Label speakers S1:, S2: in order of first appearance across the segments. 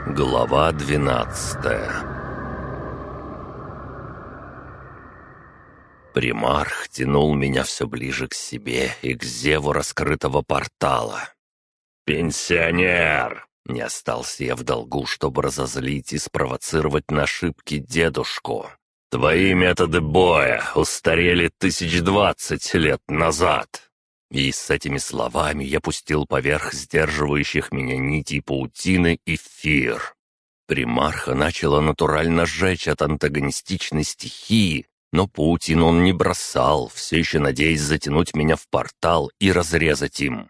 S1: Глава 12. Примарх тянул меня все ближе к себе и к зеву раскрытого портала. «Пенсионер!» Не остался я в долгу, чтобы разозлить и спровоцировать на ошибки дедушку. «Твои методы боя устарели 1020 лет назад!» И с этими словами я пустил поверх сдерживающих меня нитей паутины эфир. Примарха начала натурально жечь от антагонистичной стихии, но паутину он не бросал, все еще надеясь затянуть меня в портал и разрезать им.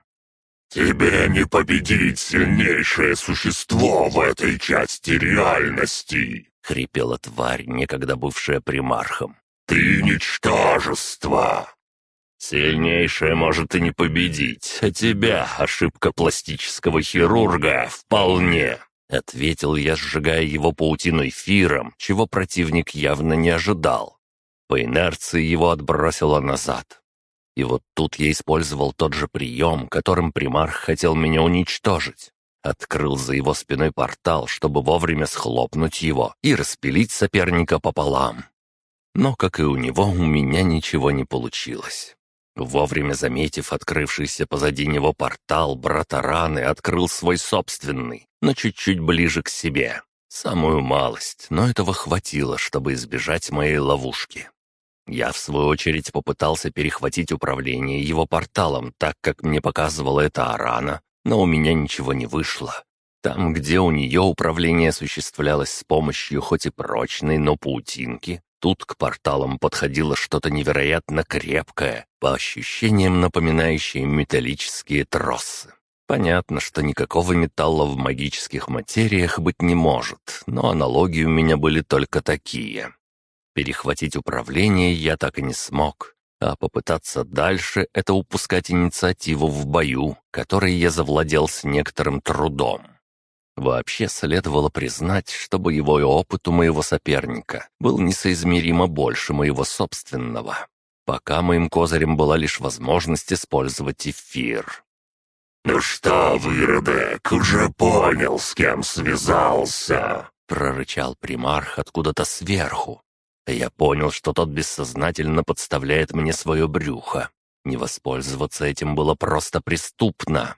S2: «Тебе не победить сильнейшее существо в этой части реальности!» —
S1: хрипела тварь, некогда бывшая примархом.
S2: «Ты ничтожество!»
S1: «Сильнейшее может и не победить, а тебя, ошибка пластического хирурга, вполне!» — ответил я, сжигая его паутину эфиром, чего противник явно не ожидал. По инерции его отбросило назад. И вот тут я использовал тот же прием, которым примарх хотел меня уничтожить. Открыл за его спиной портал, чтобы вовремя схлопнуть его и распилить соперника пополам. Но, как и у него, у меня ничего не получилось. Вовремя заметив открывшийся позади него портал, брат Араны открыл свой собственный, но чуть-чуть ближе к себе. Самую малость, но этого хватило, чтобы избежать моей ловушки. Я, в свою очередь, попытался перехватить управление его порталом, так как мне показывала это Арана, но у меня ничего не вышло. Там, где у нее управление осуществлялось с помощью хоть и прочной, но паутинки, тут к порталам подходило что-то невероятно крепкое, по ощущениям напоминающее металлические тросы. Понятно, что никакого металла в магических материях быть не может, но аналогии у меня были только такие. Перехватить управление я так и не смог, а попытаться дальше — это упускать инициативу в бою, которой я завладел с некоторым трудом. Вообще следовало признать, что боевой опыт у моего соперника был несоизмеримо больше моего собственного. Пока моим козырем была лишь возможность использовать эфир.
S2: «Ну что, выродок, уже понял, с кем связался?»
S1: — прорычал примарх откуда-то сверху. Я понял, что тот бессознательно подставляет мне свое брюхо. Не воспользоваться этим было просто преступно.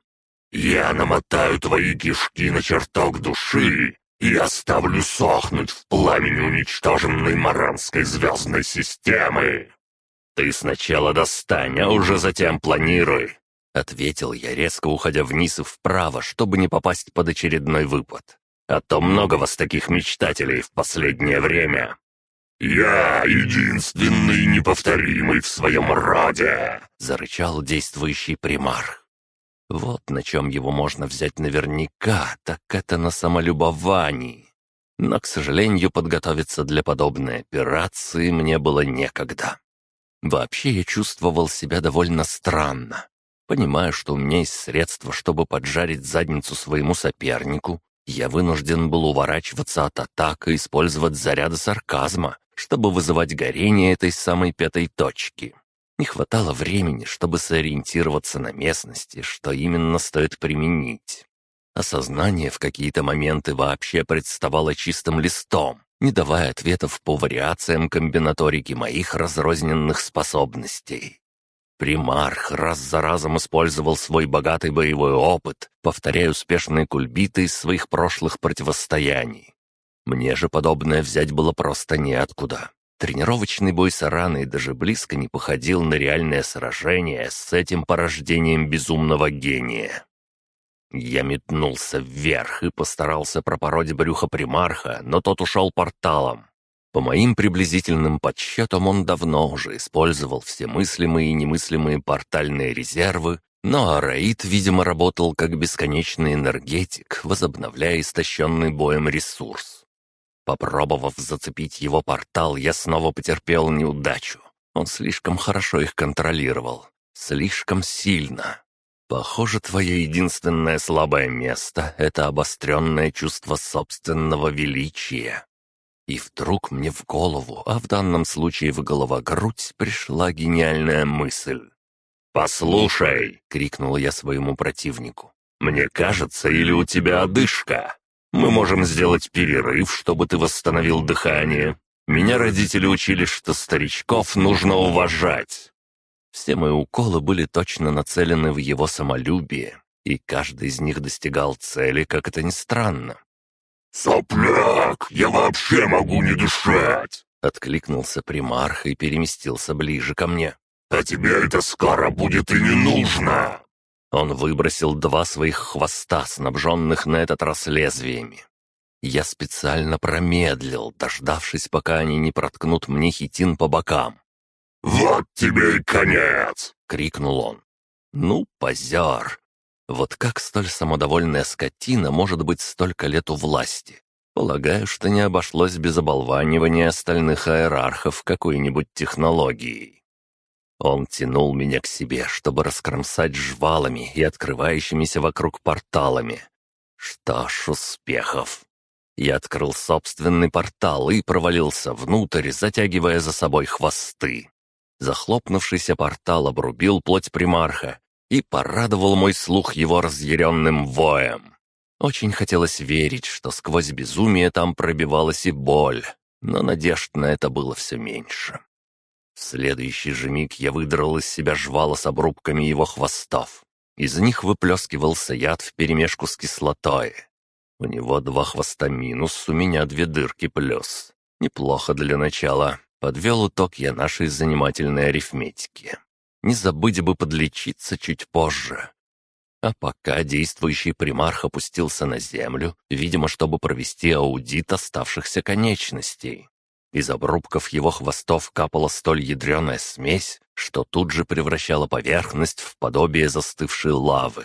S2: «Я намотаю твои кишки на чертог души и оставлю сохнуть в пламени уничтоженной маранской звездной системы!»
S1: «Ты сначала достань, а уже затем планируй!» — ответил я, резко уходя вниз и вправо, чтобы не попасть под очередной выпад. «А то много вас таких мечтателей в последнее время!»
S2: «Я единственный неповторимый в своем роде!»
S1: — зарычал действующий примарх. Вот на чем его можно взять наверняка, так это на самолюбовании. Но, к сожалению, подготовиться для подобной операции мне было некогда. Вообще я чувствовал себя довольно странно. Понимая, что у меня есть средства, чтобы поджарить задницу своему сопернику, я вынужден был уворачиваться от атак и использовать заряды сарказма, чтобы вызывать горение этой самой пятой точки. Не хватало времени, чтобы сориентироваться на местности, что именно стоит применить. Осознание в какие-то моменты вообще представало чистым листом, не давая ответов по вариациям комбинаторики моих разрозненных способностей. Примарх раз за разом использовал свой богатый боевой опыт, повторяя успешные кульбиты из своих прошлых противостояний. Мне же подобное взять было просто неоткуда. Тренировочный бой с Араной даже близко не походил на реальное сражение с этим порождением безумного гения. Я метнулся вверх и постарался пропороть брюхо примарха, но тот ушел порталом. По моим приблизительным подсчетам, он давно уже использовал все мыслимые и немыслимые портальные резервы, но Араид, видимо, работал как бесконечный энергетик, возобновляя истощенный боем ресурс. Попробовав зацепить его портал, я снова потерпел неудачу. Он слишком хорошо их контролировал. Слишком сильно. Похоже, твое единственное слабое место — это обостренное чувство собственного величия. И вдруг мне в голову, а в данном случае в голова-грудь, пришла гениальная мысль. «Послушай!» — крикнул я своему противнику. «Мне кажется, или у тебя одышка?» Мы можем сделать перерыв, чтобы ты восстановил дыхание. Меня родители учили, что старичков нужно уважать». Все мои уколы были точно нацелены в его самолюбие, и каждый из них достигал цели, как это ни странно.
S2: «Сопляк, я вообще могу не дышать!»
S1: — откликнулся примарх и переместился ближе ко мне.
S2: «А тебе это скоро будет и не нужно!»
S1: Он выбросил 2 своих хвоста, снабженных на этот раз лезвиями. Я специально промедлил, дождавшись, пока они не проткнут мне хитин по бокам.
S2: «Вот тебе и конец!»
S1: — крикнул он. «Ну, позер! Вот как столь самодовольная скотина может быть столько лет у власти? Полагаю, что не обошлось без оболванивания остальных иерархов какой-нибудь технологией». Он тянул меня к себе, чтобы раскромсать жвалами и открывающимися вокруг порталами. Что ж, успехов. Я открыл собственный портал и провалился внутрь, затягивая за собой хвосты. Захлопнувшийся портал обрубил плоть примарха и порадовал мой слух его разъяренным воем. Очень хотелось верить, что сквозь безумие там пробивалась и боль, но надежд на это было все меньше. В следующий же миг я выдрал из себя жвала с обрубками его хвостов. Из них выплескивался яд вперемешку с кислотой. У него 2 хвоста минус, у меня 2 дырки плюс. Неплохо для начала. Подвел итог я нашей занимательной арифметики. Не забыть бы подлечиться чуть позже. А пока действующий примарх опустился на землю, видимо, чтобы провести аудит оставшихся конечностей. Из обрубков его хвостов капала столь ядреная смесь, что тут же превращала поверхность в подобие застывшей лавы.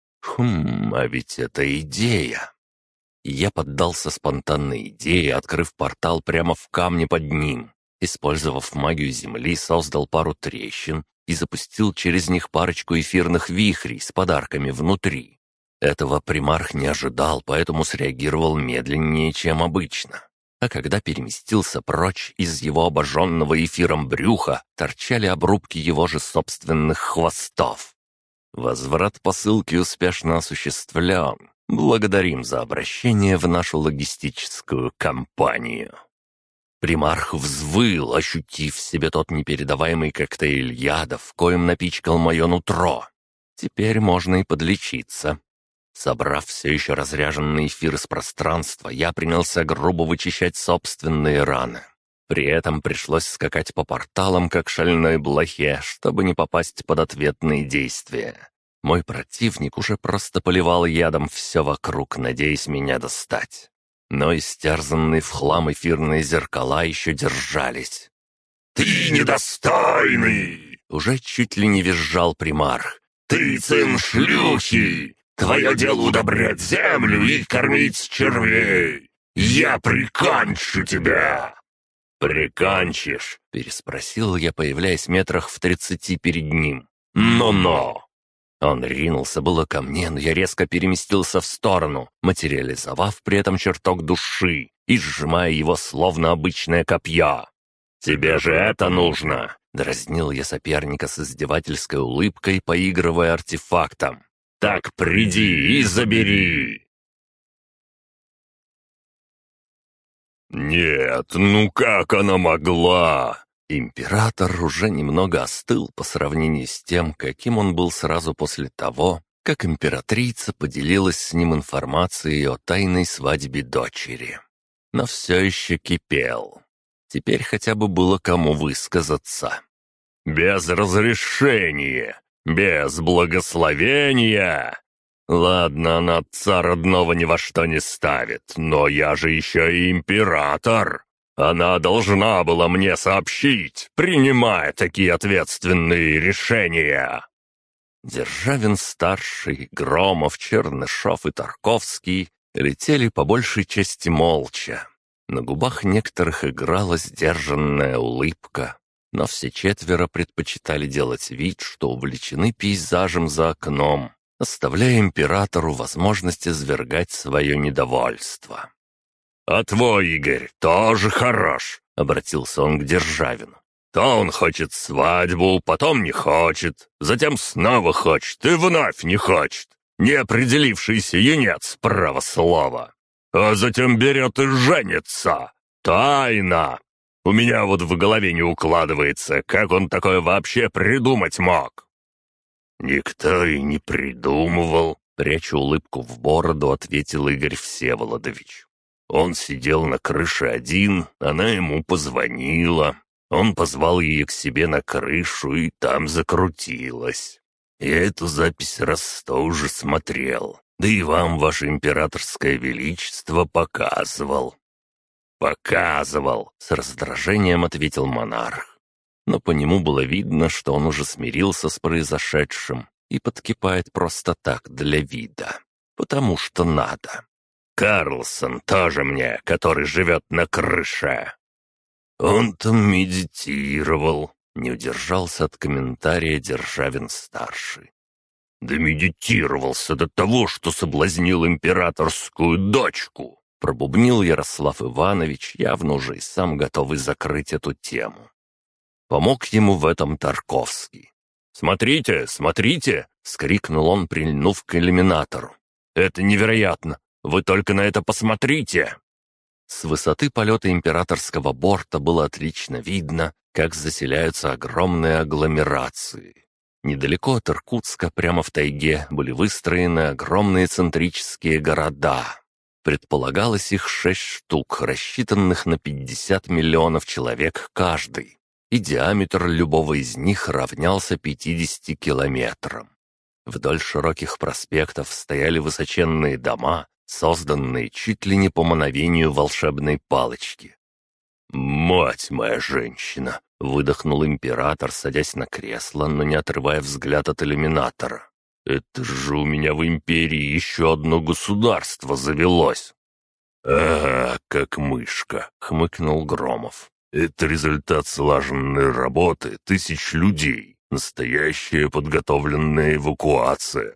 S1: А ведь это идея. Я поддался спонтанной идее, открыв портал прямо в камне под ним. Использовав магию земли, создал пару трещин и запустил через них парочку эфирных вихрей с подарками внутри. Этого примарх не ожидал, поэтому среагировал медленнее, чем обычно. А когда переместился прочь, из его обожженного эфиром брюха торчали обрубки его же собственных хвостов. Возврат посылки успешно осуществлен. Благодарим за обращение в нашу логистическую компанию. Примарх взвыл, ощутив в себе тот непередаваемый коктейль ядов, коим напичкал мое нутро. Теперь можно и подлечиться. Собрав все еще разряженный эфир из пространства, я принялся грубо вычищать собственные раны. При этом пришлось скакать по порталам, как шальной блохе, чтобы не попасть под ответные действия. Мой противник уже просто поливал ядом все вокруг, надеясь меня достать. Но истерзанные в хлам эфирные зеркала еще держались.
S2: «Ты недостойный!»
S1: — уже чуть ли не визжал примарх.
S2: «Ты сын шлюхи! Твое дело удобрять землю и кормить червей! Я прикончу тебя!»
S1: «Прикончишь?» — переспросил я, появляясь метрах в 30 перед ним. «Но-но!» Он ринулся было ко мне, но я резко переместился в сторону, материализовав при этом чертог души и сжимая его словно обычное копье. «Тебе же это нужно!» — дразнил я соперника с издевательской улыбкой, поигрывая артефактом. «Так приди и забери!»
S2: «Нет, ну как она могла?»
S1: Император уже немного остыл по сравнению с тем, каким он был сразу после того, как императрица поделилась с ним информацией о тайной свадьбе дочери. Но все еще кипел. Теперь хотя бы было кому высказаться.
S2: «Без разрешения! Без благословения!»
S1: Ладно, она отца родного ни во что не ставит,
S2: но я же еще и император. Она должна была мне сообщить, принимая такие ответственные решения.
S1: Державин-старший, Громов, Чернышов и Тарковский летели по большей части молча. На губах некоторых играла сдержанная улыбка, но все 4 предпочитали делать вид, что увлечены пейзажем за окном, оставляя императору возможность извергать свое недовольство.
S2: «А твой Игорь тоже хорош», — обратился он к Державину. «То он хочет свадьбу, потом не хочет, затем снова хочет и вновь не хочет. Неопределившийся юнец, право слово. а затем берет и женится. Тайна! У меня вот в голове не укладывается, как он такое вообще придумать мог». «Никто и не придумывал», — пряча улыбку в бороду, ответил Игорь Всеволодович. «Он сидел на крыше один, она ему позвонила. Он позвал ее к себе на крышу, и там закрутилась. Я эту запись раз 100 уже смотрел, да и вам, ваше императорское величество, показывал». «Показывал», — с раздражением ответил монарх. Но по нему было видно, что он уже смирился с произошедшим и подкипает просто так, для вида. Потому что надо. «Карлсон тоже мне, который живет на крыше». «Он там медитировал», — не удержался от комментария Державин-старший. «Да медитировался до того, что соблазнил императорскую дочку», — пробубнил Ярослав Иванович, явно уже и сам готовый закрыть эту тему. Помог ему в этом Тарковский. «Смотрите, смотрите!» — вскрикнул он, прильнув к иллюминатору. «Это невероятно! Вы только на это посмотрите!» С высоты полета императорского борта было отлично видно, как заселяются огромные агломерации. Недалеко от Иркутска, прямо в тайге, были выстроены огромные центрические города. Предполагалось их 6 штук, рассчитанных на 50 миллионов человек каждый, и диаметр любого из них равнялся 50 километрам. Вдоль широких проспектов стояли высоченные дома, созданные чуть ли не по мановению волшебной палочки. «Мать моя женщина!» — выдохнул император, садясь на кресло, но не отрывая взгляд от иллюминатора. «Это же у меня в империи еще одно государство завелось!» «Ага, как мышка!» — хмыкнул Громов. «Это результат слаженной работы тысяч людей, настоящая подготовленная эвакуация».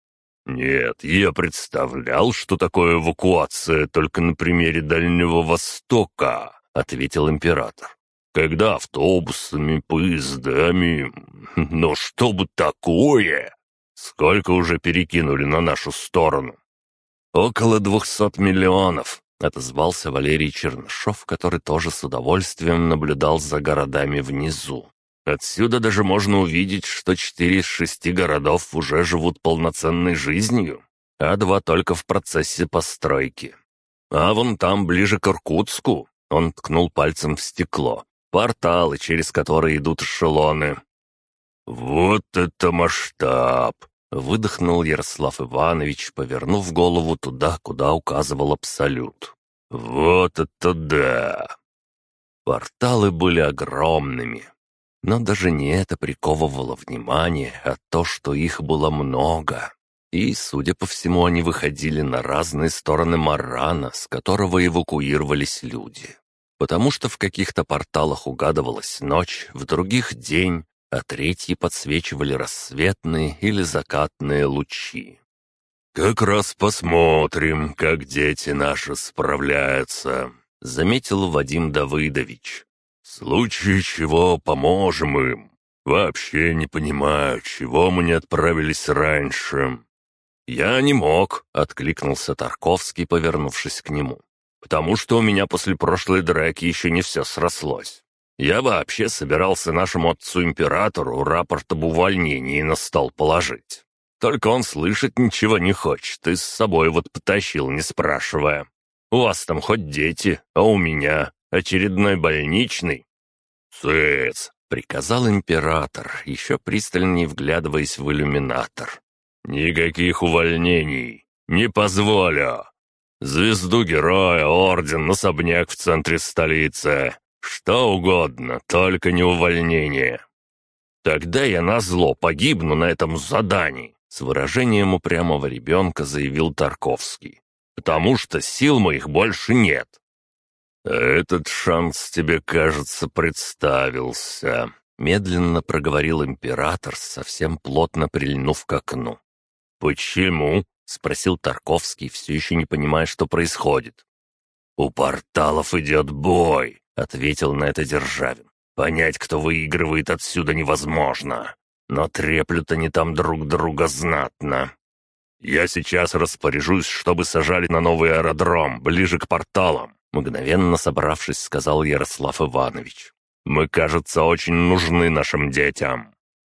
S2: «Нет, я представлял, что такое эвакуация только на примере Дальнего Востока», — ответил император. «Когда автобусами, поездами... Но чтобы такое! Сколько уже перекинули на нашу сторону?» «Около 200 миллионов», — отозвался Валерий Чернышов, который тоже с удовольствием наблюдал за городами внизу. «Отсюда даже можно увидеть, что 4 из 6 городов уже живут полноценной жизнью, а 2 только в процессе постройки. А вон там, ближе к Иркутску», — он ткнул пальцем в стекло, — «порталы, через которые идут эшелоны». «Вот это масштаб!» — выдохнул Ярослав Иванович, повернув голову туда, куда указывал Абсолют. «Вот это да!» Порталы были огромными. Но даже не это приковывало внимание, а то, что их было много. И, судя по всему, они выходили на разные стороны Марана, с которого эвакуировались люди. Потому что в каких-то порталах угадывалась ночь, в других — день, а третьи подсвечивали рассветные или закатные лучи. «Как раз посмотрим, как дети наши справляются», — заметил Вадим Давыдович. «В случае чего поможем им. Вообще не понимаю, чего мы не отправились раньше». «Я не мог», — откликнулся Тарковский, повернувшись к нему. «Потому что у меня после прошлой драки еще не все срослось. Я вообще собирался нашему отцу-императору рапорт об увольнении на стол положить. Только он слышать ничего не хочет и с собой вот потащил, не спрашивая. У вас там хоть дети, а у меня очередной больничный». «Цыц!» — приказал император, еще пристальнее вглядываясь в иллюминатор. «Никаких увольнений! Не позволю! Звезду героя, орден, особняк в центре столицы. Что угодно, только не увольнение». «Тогда я назло погибну на этом задании», — с выражением упрямого ребенка заявил Тарковский. «Потому что сил моих больше нет». «Этот шанс тебе, кажется, представился», — медленно проговорил император, совсем плотно прильнув к окну. «Почему?» — спросил Тарковский, все еще не понимая, что происходит. «У порталов идет бой», — ответил на это Державин. «Понять, кто выигрывает, отсюда невозможно. Но треплют они там друг друга знатно». «Я сейчас распоряжусь, чтобы сажали на новый аэродром, ближе к порталам», мгновенно собравшись, сказал Ярослав Иванович. «Мы, кажется, очень нужны нашим детям».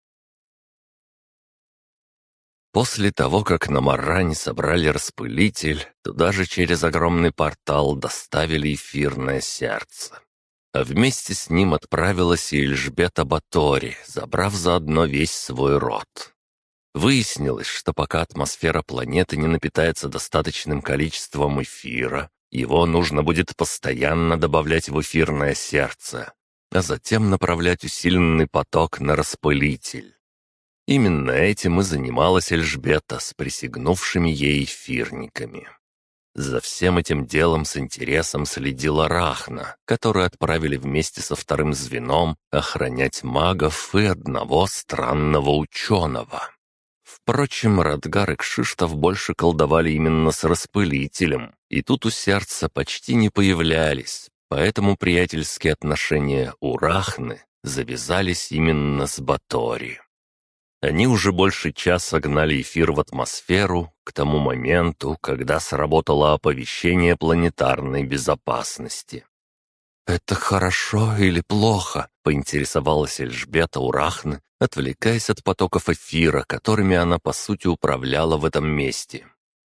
S1: После того, как на Марране собрали распылитель, туда же через огромный портал доставили эфирное сердце. А вместе с ним отправилась и Эльжбета Батори, забрав заодно весь свой род. Выяснилось, что пока атмосфера планеты не напитается достаточным количеством эфира, его нужно будет постоянно добавлять в эфирное сердце, а затем направлять усиленный поток на распылитель. Именно этим и занималась Эльжбета с присягнувшими ей эфирниками. За всем этим делом с интересом следила Рахна, которую отправили вместе со вторым звеном охранять магов и одного странного ученого. Впрочем, Радгар и Кшиштов больше колдовали именно с распылителем, и тут у сердца почти не появлялись, поэтому приятельские отношения у Рахны завязались именно с Батори. Они уже больше часа гнали эфир в атмосферу к тому моменту, когда сработало оповещение планетарной безопасности. «Это хорошо или плохо?» — поинтересовалась Эльжбета у Рахны, отвлекаясь от потоков эфира, которыми она, по сути, управляла в этом месте.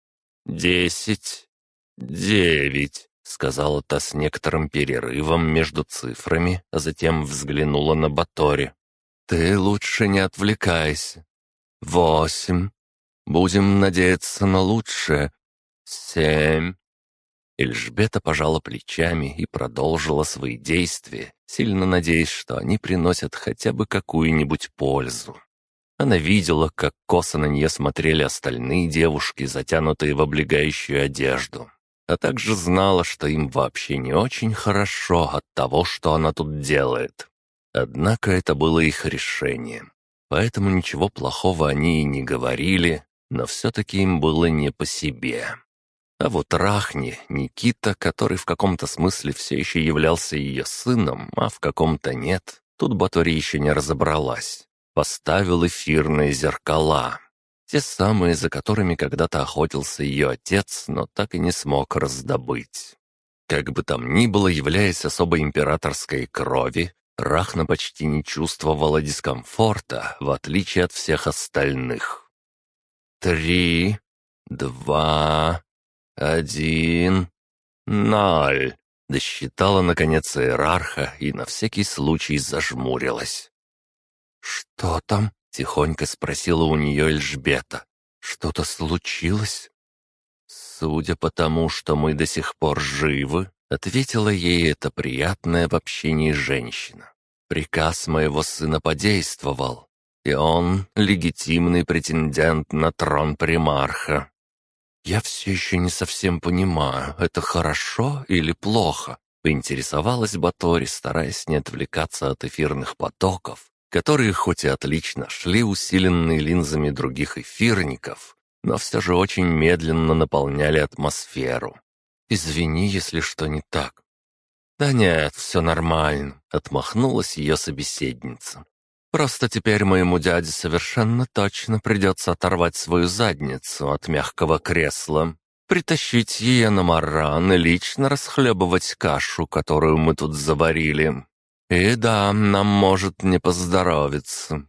S1: 10, 9, — сказала та с некоторым перерывом между цифрами, а затем взглянула на Батори. «Ты лучше не отвлекайся. 8. Будем надеяться на лучшее. 7». Эльжбета пожала плечами и продолжила свои действия, сильно надеясь, что они приносят хотя бы какую-нибудь пользу. Она видела, как косо на нее смотрели остальные девушки, затянутые в облегающую одежду, а также знала, что им вообще не очень хорошо от того, что она тут делает. Однако это было их решение, поэтому ничего плохого они и не говорили, но все-таки им было не по себе. А вот Рахне, Никита, который в каком-то смысле все еще являлся ее сыном, а в каком-то нет, тут Батори еще не разобралась, поставил эфирные зеркала. Те самые, за которыми когда-то охотился ее отец, но так и не смог раздобыть. Как бы там ни было, являясь особой императорской крови, Рахна почти не чувствовала дискомфорта, в отличие от всех остальных. 3, 2, 1, 0. Досчитала, наконец, иерарха и на всякий случай зажмурилась. «Что там?» — тихонько спросила у нее Эльжбета. «Что-то случилось?» «Судя по тому, что мы до сих пор живы», — ответила ей эта приятная в общении женщина. «Приказ моего сына подействовал, и он — легитимный претендент на трон примарха». «Я все еще не совсем понимаю, это хорошо или плохо?» — поинтересовалась Батори, стараясь не отвлекаться от эфирных потоков, которые хоть и отлично шли, усиленные линзами других эфирников, но все же очень медленно наполняли атмосферу. «Извини, если что не так». «Да нет, все нормально», — отмахнулась ее собеседница. «Просто теперь моему дяде совершенно точно придется оторвать свою задницу от мягкого кресла, притащить ее на Марран и лично расхлебывать кашу, которую мы тут заварили. И да, нам может не поздоровиться».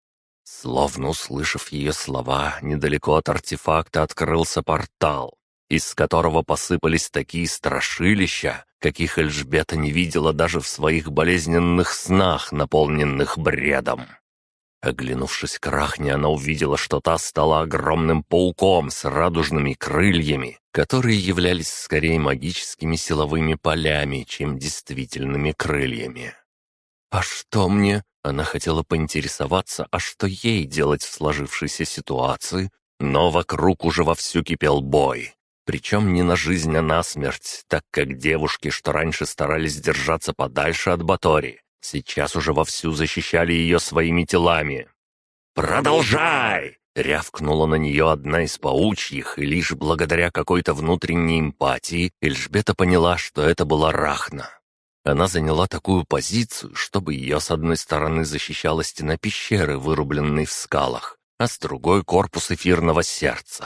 S1: Словно услышав ее слова, недалеко от артефакта открылся портал, из которого посыпались такие страшилища, каких Эльжбета не видела даже в своих болезненных снах, наполненных бредом. Оглянувшись к Рахне, она увидела, что та стала огромным пауком с радужными крыльями, которые являлись скорее магическими силовыми полями, чем действительными крыльями. «А что мне?» Она хотела поинтересоваться, а что ей делать в сложившейся ситуации, но вокруг уже вовсю кипел бой. Причем не на жизнь, а на смерть, так как девушки, что раньше старались держаться подальше от Батори, сейчас уже вовсю защищали ее своими телами. «Продолжай!» — рявкнула на нее одна из паучьих, и лишь благодаря какой-то внутренней эмпатии Эльжбета поняла, что это была Рахна. Она заняла такую позицию, чтобы ее с одной стороны защищала стена пещеры, вырубленной в скалах, а с другой — корпус эфирного сердца.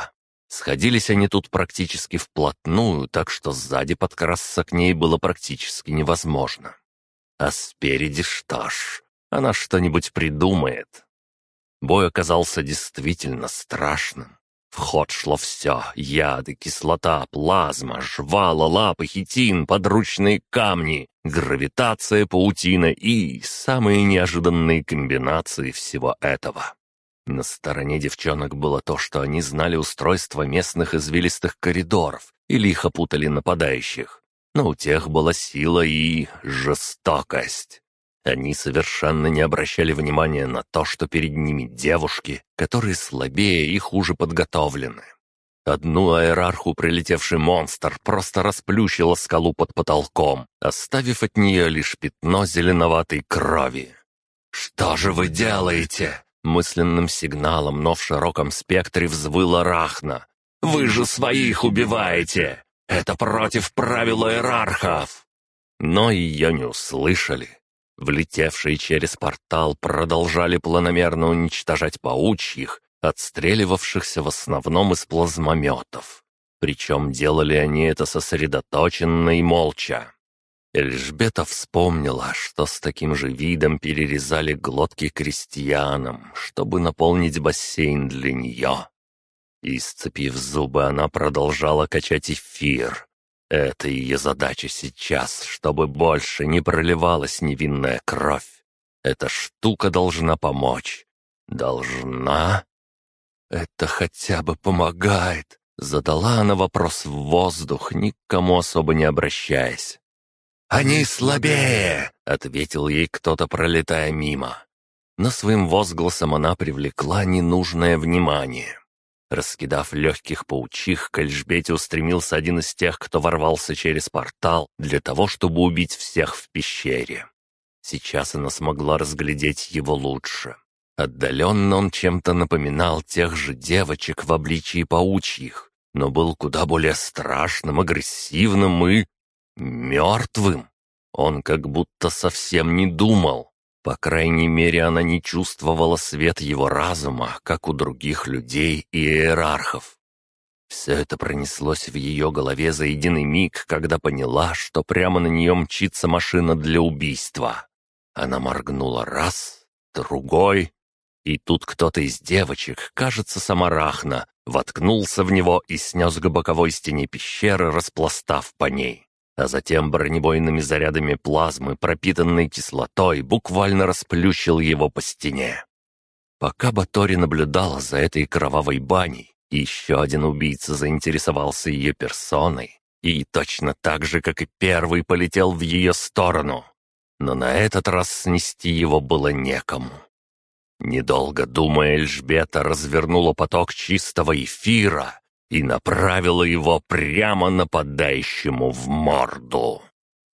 S1: Сходились они тут практически вплотную, так что сзади подкрасться к ней было практически невозможно. А спереди что ж, она что-нибудь придумает. Бой оказался действительно страшным. В ход шло все — яды, кислота, плазма, жвала, лапы, хитин, подручные камни, гравитация, паутина и самые неожиданные комбинации всего этого. На стороне девчонок было то, что они знали устройство местных извилистых коридоров или их опутали нападающих, но у тех была сила и жестокость. Они совершенно не обращали внимания на то, что перед ними девушки, которые слабее и хуже подготовлены. Одну аэрарху прилетевший монстр просто расплющило скалу под потолком, оставив от нее лишь пятно зеленоватой крови. «Что же вы делаете?» Мысленным сигналом, но в широком спектре взвыла Рахна. «Вы же своих убиваете! Это против правил аэрархов!» Но ее не услышали. Влетевшие через портал продолжали планомерно уничтожать паучьих, отстреливавшихся в основном из плазмометов. Причем делали они это сосредоточенно и молча. Эльжбета вспомнила, что с таким же видом перерезали глотки крестьянам, чтобы наполнить бассейн для нее. И, сцепив зубы, она продолжала качать эфир. Это ее задача сейчас, чтобы больше не проливалась невинная кровь. Эта штука должна помочь. Должна? Это хотя бы помогает. Задала она вопрос в воздух, никому особо не обращаясь. «Они слабее!» — ответил ей кто-то, пролетая мимо. Но своим возгласом она привлекла ненужное внимание. Раскидав легких паучих, к Эльжбете устремился один из тех, кто ворвался через портал для того, чтобы убить всех в пещере. Сейчас она смогла разглядеть его лучше. Отдаленно он чем-то напоминал тех же девочек в обличии паучьих, но был куда более страшным, агрессивным и мертвым. Он как будто совсем не думал. По крайней мере, она не чувствовала свет его разума, как у других людей и иерархов. Все это пронеслось в ее голове за единый миг, когда поняла, что прямо на нее мчится машина для убийства. Она моргнула раз, другой, и тут кто-то из девочек, кажется, сама Рахна, воткнулся в него и снес к боковой стене пещеры, распластав по ней. А затем бронебойными зарядами плазмы, пропитанной кислотой, буквально расплющил его по стене. Пока Батори наблюдала за этой кровавой баней, еще один убийца заинтересовался ее персоной и точно так же, как и первый, полетел в ее сторону. Но на этот раз снести его было некому. Недолго думая, Эльжбета развернула поток чистого эфира и направила его прямо нападающему в морду.